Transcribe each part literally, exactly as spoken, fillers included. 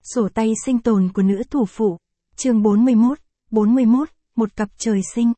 Sổ tay sinh tồn của nữ thủ phụ. Chương bốn mươi mốt, bốn mươi mốt, một cặp trời sinh.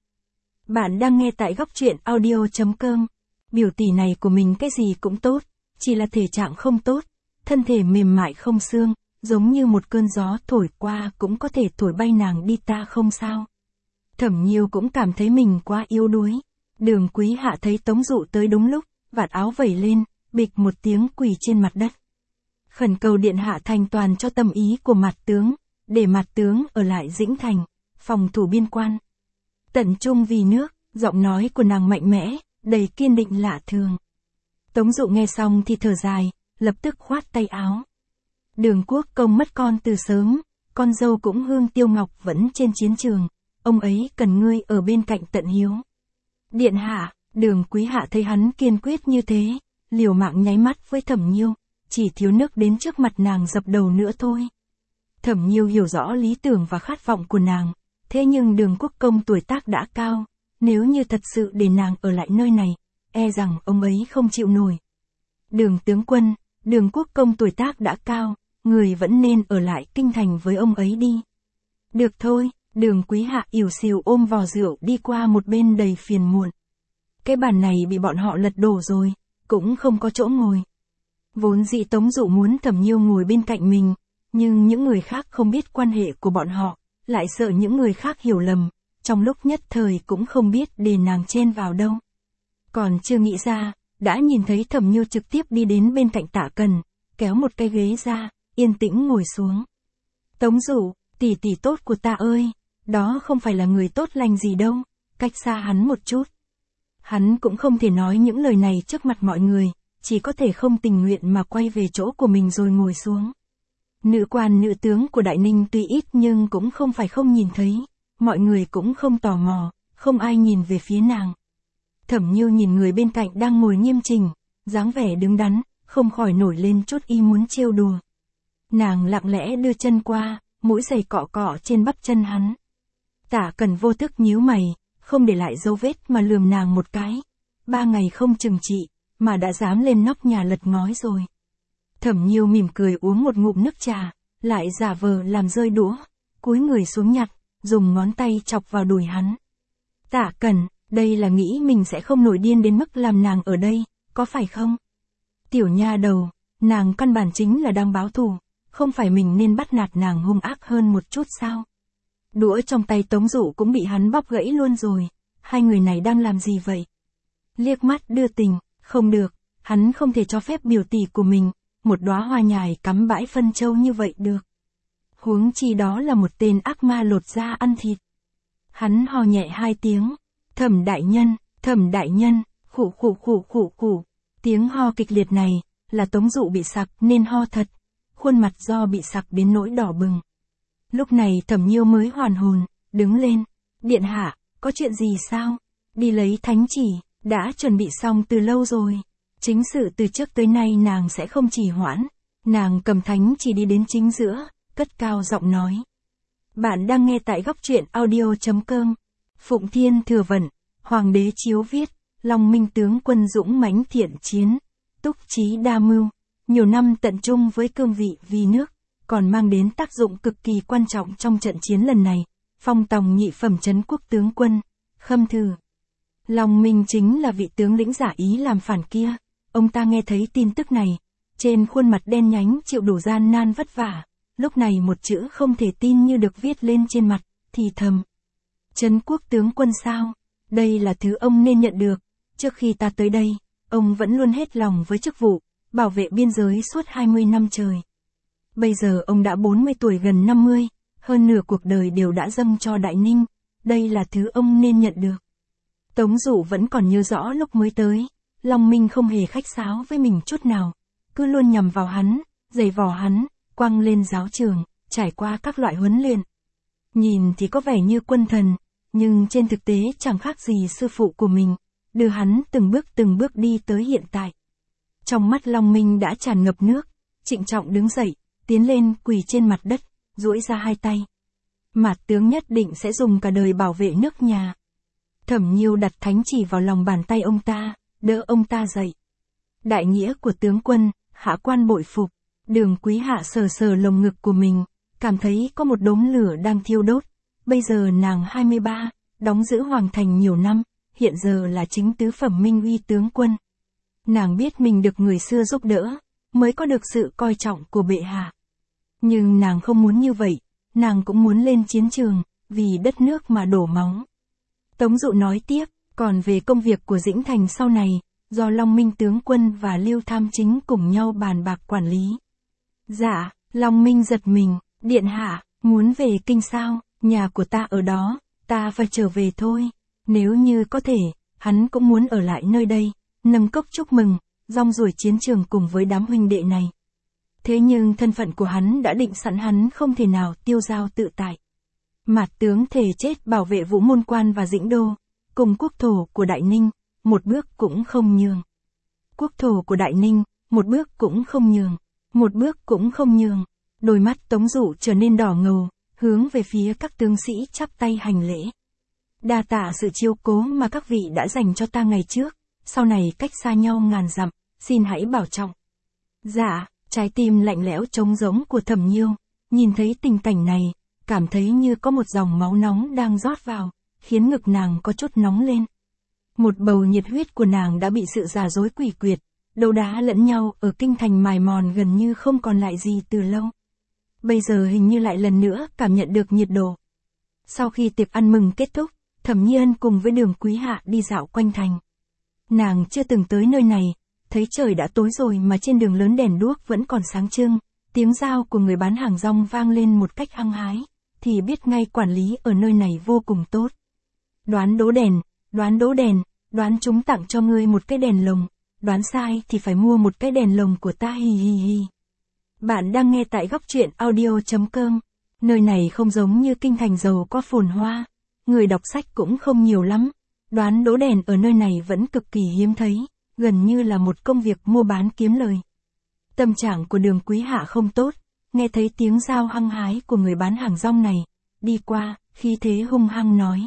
Bạn đang nghe tại góc truyện audio chấm com. Biểu tỷ này của mình cái gì cũng tốt, chỉ là thể trạng không tốt, thân thể mềm mại không xương, giống như một cơn gió thổi qua cũng có thể thổi bay nàng đi ta không sao. Thẩm Nhiêu cũng cảm thấy mình quá yếu đuối. Đường Quý Hạ thấy Tống Dụ tới đúng lúc, vạt áo vẩy lên, bịch một tiếng quỳ trên mặt đất. Khẩn cầu điện hạ thành toàn cho tâm ý của Mạt tướng, để Mạt tướng ở lại Dĩnh Thành, phòng thủ biên quan. Tận trung vì nước, giọng nói của nàng mạnh mẽ, đầy kiên định lạ thường. Tống Dụ nghe xong thì thở dài, lập tức khoát tay áo. Đường Quốc Công mất con từ sớm, con dâu cũng Hương Tiêu Ngọc vẫn trên chiến trường, ông ấy cần ngươi ở bên cạnh Tận Hiếu. Điện hạ, Đường Quý Hạ thấy hắn kiên quyết như thế, liều mạng nháy mắt với Thẩm Nhiêu, chỉ thiếu nước đến trước mặt nàng dập đầu nữa thôi. Thẩm Nhiêu hiểu rõ lý tưởng và khát vọng của nàng, thế nhưng Đường Quốc Công tuổi tác đã cao, nếu như thật sự để nàng ở lại nơi này, e rằng ông ấy không chịu nổi. Đường tướng quân, Đường Quốc Công tuổi tác đã cao, người vẫn nên ở lại kinh thành với ông ấy đi. Được thôi, Đường Quý Hạ ỉu xìu ôm vò rượu đi qua một bên đầy phiền muộn. Cái bàn này bị bọn họ lật đổ rồi, cũng không có chỗ ngồi. Vốn dĩ Tống Dụ muốn Thẩm Nhiêu ngồi bên cạnh mình, nhưng những người khác không biết quan hệ của bọn họ, lại sợ những người khác hiểu lầm, trong lúc nhất thời cũng không biết để nàng chen vào đâu. Còn chưa nghĩ ra, đã nhìn thấy Thẩm Nhiêu trực tiếp đi đến bên cạnh Tạ Cần, kéo một cái ghế ra, yên tĩnh ngồi xuống. Tống Dụ, tỷ tỷ tốt của ta ơi, đó không phải là người tốt lành gì đâu, cách xa hắn một chút. Hắn cũng không thể nói những lời này trước mặt mọi người, chỉ có thể không tình nguyện mà quay về chỗ của mình rồi ngồi xuống. Nữ quan nữ tướng của Đại Ninh tuy ít nhưng cũng không phải không nhìn thấy, mọi người cũng không tò mò, không ai nhìn về phía nàng. Thẩm Nhiêu nhìn người bên cạnh đang ngồi nghiêm chỉnh, dáng vẻ đứng đắn, không khỏi nổi lên chút ý muốn trêu đùa. Nàng lặng lẽ đưa chân qua, mũi giày cọ cọ trên bắp chân hắn. Tạ Cần vô thức nhíu mày, không để lại dấu vết mà lườm nàng một cái. Ba ngày không trừng trị, mà đã dám lên nóc nhà lật ngói rồi. Thẩm Nhiêu mỉm cười uống một ngụm nước trà, lại giả vờ làm rơi đũa, cúi người xuống nhặt, dùng ngón tay chọc vào đùi hắn. Tạ Cần, đây là nghĩ mình sẽ không nổi điên đến mức làm nàng ở đây, có phải không? Tiểu nha đầu, nàng căn bản chính là đang báo thù, không phải mình nên bắt nạt nàng hung ác hơn một chút sao? Đũa trong tay Tống Dụ cũng bị hắn bóp gãy luôn rồi, hai người này đang làm gì vậy? Liếc mắt đưa tình, không được, hắn không thể cho phép biểu tỷ của mình, một đóa hoa nhài cắm bãi phân châu như vậy được. Huống chi đó là một tên ác ma lột da ăn thịt. Hắn ho nhẹ hai tiếng, Thẩm đại nhân, Thẩm đại nhân, khụ khụ khụ khụ khụ. Tiếng ho kịch liệt này, là Tống Dụ bị sặc nên ho thật, khuôn mặt do bị sặc đến nỗi đỏ bừng. Lúc này Thẩm Nhiêu mới hoàn hồn, đứng lên. Điện hạ, có chuyện gì sao? Đi lấy thánh chỉ, đã chuẩn bị xong từ lâu rồi. Chính sự từ trước tới nay nàng sẽ không trì hoãn. Nàng cầm thánh chỉ đi đến chính giữa, cất cao giọng nói. Bạn đang nghe tại góc truyện audio chấm com. Phụng Thiên Thừa Vận, Hoàng đế chiếu viết, Long Minh tướng quân dũng mãnh thiện chiến, túc trí đa mưu, nhiều năm tận trung với cương vị vì nước, còn mang đến tác dụng cực kỳ quan trọng trong trận chiến lần này, phong tòng nhị phẩm trấn quốc tướng quân, Khâm Thư. Long Minh chính là vị tướng lĩnh giả ý làm phản kia, ông ta nghe thấy tin tức này, trên khuôn mặt đen nhánh chịu đủ gian nan vất vả, lúc này một chữ không thể tin như được viết lên trên mặt, thì thầm. Trấn quốc tướng quân sao? Đây là thứ ông nên nhận được, trước khi ta tới đây, ông vẫn luôn hết lòng với chức vụ, bảo vệ biên giới suốt hai mươi năm trời. Bây giờ ông đã bốn mươi tuổi gần năm mươi, hơn nửa cuộc đời đều đã dâng cho Đại Ninh, đây là thứ ông nên nhận được. Tống Dụ vẫn còn nhớ rõ lúc mới tới, Long Minh không hề khách sáo với mình chút nào, cứ luôn nhằm vào hắn, giày vò hắn, quăng lên giáo trường, trải qua các loại huấn luyện. Nhìn thì có vẻ như quân thần, nhưng trên thực tế chẳng khác gì sư phụ của mình, đưa hắn từng bước từng bước đi tới hiện tại. Trong mắt Long Minh đã tràn ngập nước, trịnh trọng đứng dậy, tiến lên quỳ trên mặt đất, duỗi ra hai tay. Mạt tướng nhất định sẽ dùng cả đời bảo vệ nước nhà. Thẩm Nhiêu đặt thánh chỉ vào lòng bàn tay ông ta, đỡ ông ta dậy. Đại nghĩa của tướng quân, hạ quan bội phục. Đường Quý Hạ sờ sờ lồng ngực của mình, cảm thấy có một đốm lửa đang thiêu đốt. Bây giờ nàng hai mươi ba, đóng giữ hoàng thành nhiều năm, hiện giờ là chính tứ phẩm minh uy tướng quân. Nàng biết mình được người xưa giúp đỡ, mới có được sự coi trọng của bệ hạ. Nhưng nàng không muốn như vậy, nàng cũng muốn lên chiến trường, vì đất nước mà đổ máu. Tống Dụ nói tiếp, còn về công việc của Dĩnh Thành sau này, do Long Minh tướng quân và Lưu Tham Chính cùng nhau bàn bạc quản lý. Dạ, Long Minh giật mình, điện hạ, muốn về kinh sao, nhà của ta ở đó, ta phải trở về thôi. Nếu như có thể, hắn cũng muốn ở lại nơi đây, nâng cốc chúc mừng, rong ruổi chiến trường cùng với đám huynh đệ này. Thế nhưng thân phận của hắn đã định sẵn, hắn không thể nào tiêu dao tự tại. Mạt tướng thề chết bảo vệ Vũ Môn Quan và Dĩnh Đô, cùng quốc thổ của Đại Ninh, một bước cũng không nhường. Quốc thổ của Đại Ninh, một bước cũng không nhường, một bước cũng không nhường. Đôi mắt Tống Dụ trở nên đỏ ngầu, hướng về phía các tướng sĩ chắp tay hành lễ. Đa tạ sự chiếu cố mà các vị đã dành cho ta ngày trước, sau này cách xa nhau ngàn dặm, xin hãy bảo trọng. Dạ, trái tim lạnh lẽo trống rỗng của Thẩm Nhiêu, nhìn thấy tình cảnh này, cảm thấy như có một dòng máu nóng đang rót vào, khiến ngực nàng có chút nóng lên. Một bầu nhiệt huyết của nàng đã bị sự giả dối quỷ quyệt, đấu đá lẫn nhau ở kinh thành mài mòn gần như không còn lại gì từ lâu. Bây giờ hình như lại lần nữa cảm nhận được nhiệt độ. Sau khi tiệc ăn mừng kết thúc, Thẩm Nhi Ân cùng với Đường Quý Hạ đi dạo quanh thành. Nàng chưa từng tới nơi này, thấy trời đã tối rồi mà trên đường lớn đèn đuốc vẫn còn sáng trưng, tiếng rao của người bán hàng rong vang lên một cách hăng hái, thì biết ngay quản lý ở nơi này vô cùng tốt. Đoán đố đèn, đoán đố đèn, đoán chúng tặng cho ngươi một cái đèn lồng, đoán sai thì phải mua một cái đèn lồng của ta, hi hi hi. Bạn đang nghe tại góc truyện audio chấm com. Nơi này không giống như kinh thành giàu có phồn hoa, người đọc sách cũng không nhiều lắm. Đoán đố đèn ở nơi này vẫn cực kỳ hiếm thấy, gần như là một công việc mua bán kiếm lời. Tâm trạng của Đường Quý Hạ không tốt, nghe thấy tiếng rao hăng hái của người bán hàng rong này, đi qua, khí thế hung hăng nói.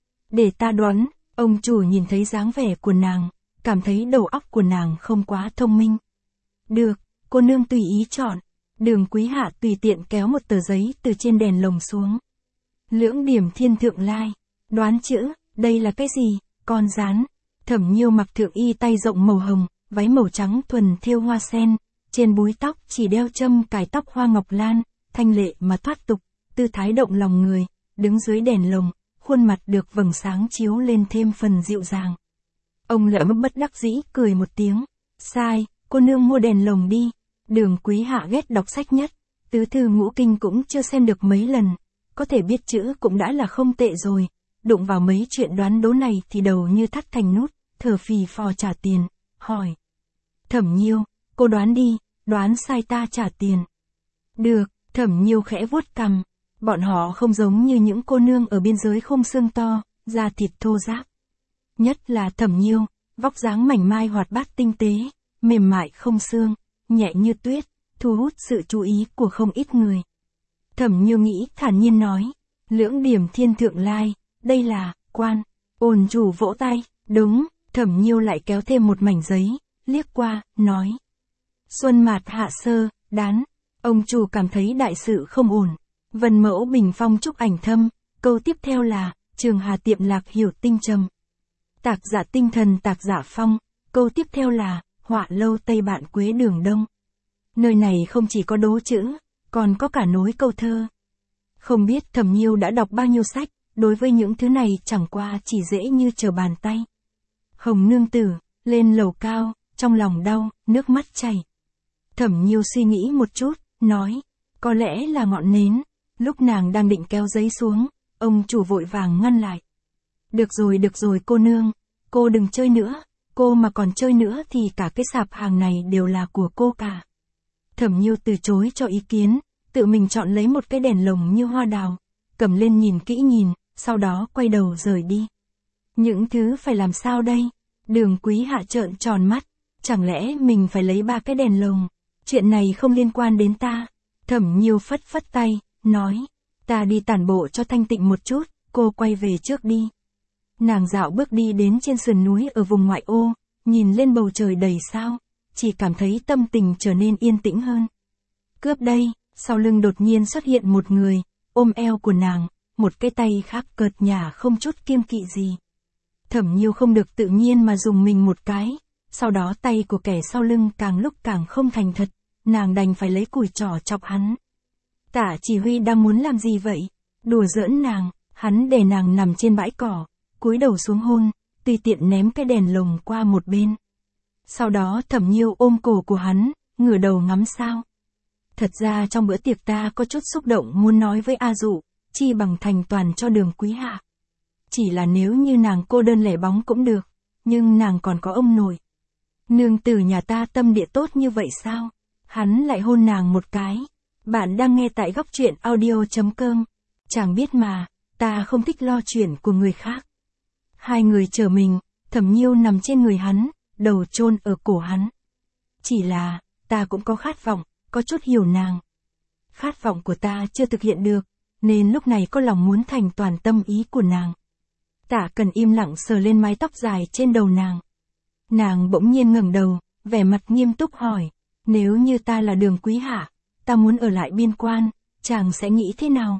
Để ta đoán, ông chủ nhìn thấy dáng vẻ của nàng, cảm thấy đầu óc của nàng không quá thông minh. Được, cô nương tùy ý chọn. Đường Quý Hạ tùy tiện kéo một tờ giấy từ trên đèn lồng xuống. Lưỡng điểm thiên thượng lai. Đoán chữ, đây là cái gì? Con rán. Thẩm Nhiêu mặc thượng y tay rộng màu hồng, váy màu trắng thuần thêu hoa sen, trên búi tóc chỉ đeo châm cài tóc hoa ngọc lan, thanh lệ mà thoát tục, tư thái động lòng người, đứng dưới đèn lồng, khuôn mặt được vầng sáng chiếu lên thêm phần dịu dàng. Ông Lỡm bất đắc dĩ cười một tiếng. Sai, cô nương mua đèn lồng đi. Đường Quý Hạ ghét đọc sách nhất, tứ thư ngũ kinh cũng chưa xem được mấy lần, có thể biết chữ cũng đã là không tệ rồi, đụng vào mấy chuyện đoán đố này thì đầu như thắt thành nút, thở phì phò trả tiền, hỏi. Thẩm Nhiêu, cô đoán đi, đoán sai ta trả tiền. Được, Thẩm Nhiêu khẽ vuốt cằm, bọn họ không giống như những cô nương ở biên giới khung xương to, da thịt thô ráp. Nhất là Thẩm Nhiêu, vóc dáng mảnh mai hoạt bát tinh tế, mềm mại không xương, nhẹ như tuyết, thu hút sự chú ý của không ít người. Thẩm Nhiêu nghĩ thản nhiên nói, lưỡng điểm thiên thượng lai, đây là, quan, ổn chủ vỗ tay, đúng, Thẩm Nhiêu lại kéo thêm một mảnh giấy, liếc qua, nói. Xuân mạt hạ sơ, đán, ông chủ cảm thấy đại sự không ổn, vân mẫu bình phong trúc ảnh thâm, câu tiếp theo là, trường hà tiệm lạc hiểu tinh trầm. Tạc giả tinh thần tạc giả phong, câu tiếp theo là, họa lâu tây bạn quế đường đông. Nơi này không chỉ có đố chữ, còn có cả nối câu thơ. Không biết Thẩm Nhiêu đã đọc bao nhiêu sách, đối với những thứ này chẳng qua chỉ dễ như trở bàn tay. Hồng nương tử, lên lầu cao, trong lòng đau, nước mắt chảy. Thẩm Nhiêu suy nghĩ một chút, nói, có lẽ là ngọn nến. Lúc nàng đang định kéo giấy xuống, ông chủ vội vàng ngăn lại. Được rồi được rồi cô nương, cô đừng chơi nữa. Cô mà còn chơi nữa thì cả cái sạp hàng này đều là của cô cả. Thẩm Nhiêu từ chối cho ý kiến, tự mình chọn lấy một cái đèn lồng như hoa đào, cầm lên nhìn kỹ nhìn, sau đó quay đầu rời đi. Những thứ phải làm sao đây? Đường Quý Hạ trợn tròn mắt, chẳng lẽ mình phải lấy ba cái đèn lồng? Chuyện này không liên quan đến ta. Thẩm Nhiêu phất phất tay, nói, ta đi tản bộ cho thanh tịnh một chút, cô quay về trước đi. Nàng dạo bước đi đến trên sườn núi ở vùng ngoại ô, nhìn lên bầu trời đầy sao, chỉ cảm thấy tâm tình trở nên yên tĩnh hơn. Cướp đây, sau lưng đột nhiên xuất hiện một người, ôm eo của nàng, một cái tay khác cợt nhả không chút kiêng kỵ gì. Thẩm Nhiêu không được tự nhiên mà dùng mình một cái, sau đó tay của kẻ sau lưng càng lúc càng không thành thật, nàng đành phải lấy cùi trỏ chọc hắn. Tả chỉ huy đang muốn làm gì vậy? Đùa giỡn nàng, hắn để nàng nằm trên bãi cỏ, cúi đầu xuống hôn, tùy tiện ném cái đèn lồng qua một bên. Sau đó Thẩm Nhiêu ôm cổ của hắn, ngửa đầu ngắm sao. Thật ra trong bữa tiệc ta có chút xúc động muốn nói với A Dụ, chi bằng thành toàn cho Đường Quý Hạ. Chỉ là nếu như nàng cô đơn lẻ bóng cũng được, nhưng nàng còn có ông nội. Nương tử nhà ta tâm địa tốt như vậy sao? Hắn lại hôn nàng một cái. Bạn đang nghe tại góc truyện audio chấm com. Chàng biết mà, ta không thích lo chuyện của người khác. Hai người chờ mình, Thẩm Nhiêu nằm trên người hắn, đầu chôn ở cổ hắn. Chỉ là, ta cũng có khát vọng, có chút hiểu nàng. Khát vọng của ta chưa thực hiện được, nên lúc này có lòng muốn thành toàn tâm ý của nàng. Tả Cần im lặng sờ lên mái tóc dài trên đầu nàng. Nàng bỗng nhiên ngẩng đầu, vẻ mặt nghiêm túc hỏi, nếu như ta là Đường Quý Hạ, ta muốn ở lại biên quan, chàng sẽ nghĩ thế nào?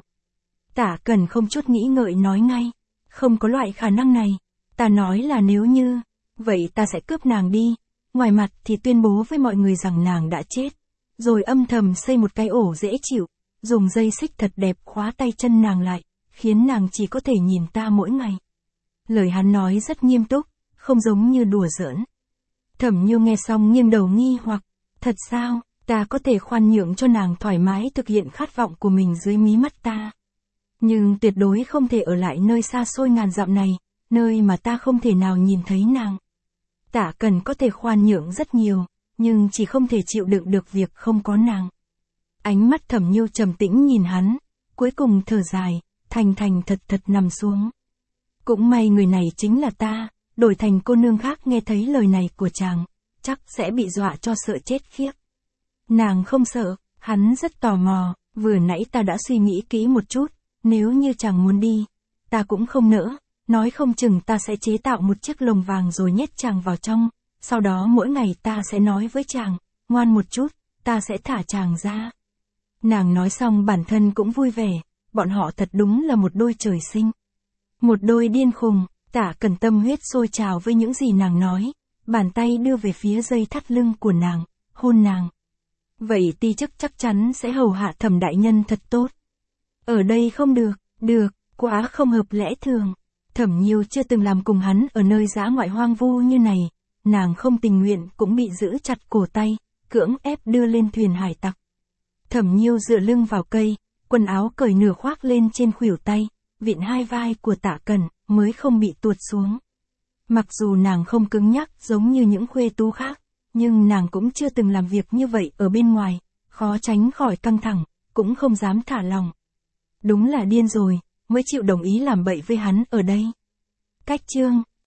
Tả Cần không chút nghĩ ngợi nói ngay, không có loại khả năng này, ta nói là nếu như, vậy ta sẽ cướp nàng đi, ngoài mặt thì tuyên bố với mọi người rằng nàng đã chết, rồi âm thầm xây một cái ổ dễ chịu, dùng dây xích thật đẹp khóa tay chân nàng lại, khiến nàng chỉ có thể nhìn ta mỗi ngày. Lời hắn nói rất nghiêm túc, không giống như đùa giỡn. Thẩm Nhiêu nghe xong nghiêng đầu nghi hoặc, thật sao, ta có thể khoan nhượng cho nàng thoải mái thực hiện khát vọng của mình dưới mí mắt ta. Nhưng tuyệt đối không thể ở lại nơi xa xôi ngàn dặm này, nơi mà ta không thể nào nhìn thấy nàng. Tả Cần có thể khoan nhượng rất nhiều, nhưng chỉ không thể chịu đựng được việc không có nàng. Ánh mắt Thẩm Nhiêu trầm tĩnh nhìn hắn, cuối cùng thở dài, thành thành thật thật nằm xuống. Cũng may người này chính là ta, đổi thành cô nương khác nghe thấy lời này của chàng, chắc sẽ bị dọa cho sợ chết khiếp. Nàng không sợ, hắn rất tò mò, vừa nãy ta đã suy nghĩ kỹ một chút, nếu như chàng muốn đi, ta cũng không nỡ, nói không chừng ta sẽ chế tạo một chiếc lồng vàng rồi nhét chàng vào trong, sau đó mỗi ngày ta sẽ nói với chàng, ngoan một chút, ta sẽ thả chàng ra. Nàng nói xong bản thân cũng vui vẻ, bọn họ thật đúng là một đôi trời sinh. Một đôi điên khùng. Tả Cần tâm huyết sôi trào với những gì nàng nói, bàn tay đưa về phía dây thắt lưng của nàng, hôn nàng. Vậy ti chức chắc chắn sẽ hầu hạ Thẩm đại nhân thật tốt. Ở đây không được, được, quá không hợp lẽ thường. Thẩm Nhiêu chưa từng làm cùng hắn ở nơi dã ngoại hoang vu như này, nàng không tình nguyện cũng bị giữ chặt cổ tay, cưỡng ép đưa lên thuyền hải tặc. Thẩm Nhiêu dựa lưng vào cây, quần áo cởi nửa khoác lên trên khuỷu tay, vịn hai vai của Tả Cần, mới không bị tuột xuống. Mặc dù nàng không cứng nhắc giống như những khuê tú khác, nhưng nàng cũng chưa từng làm việc như vậy ở bên ngoài, khó tránh khỏi căng thẳng, cũng không dám thả lòng. Đúng là điên rồi, mới chịu đồng ý làm bậy với hắn ở đây. Cách chương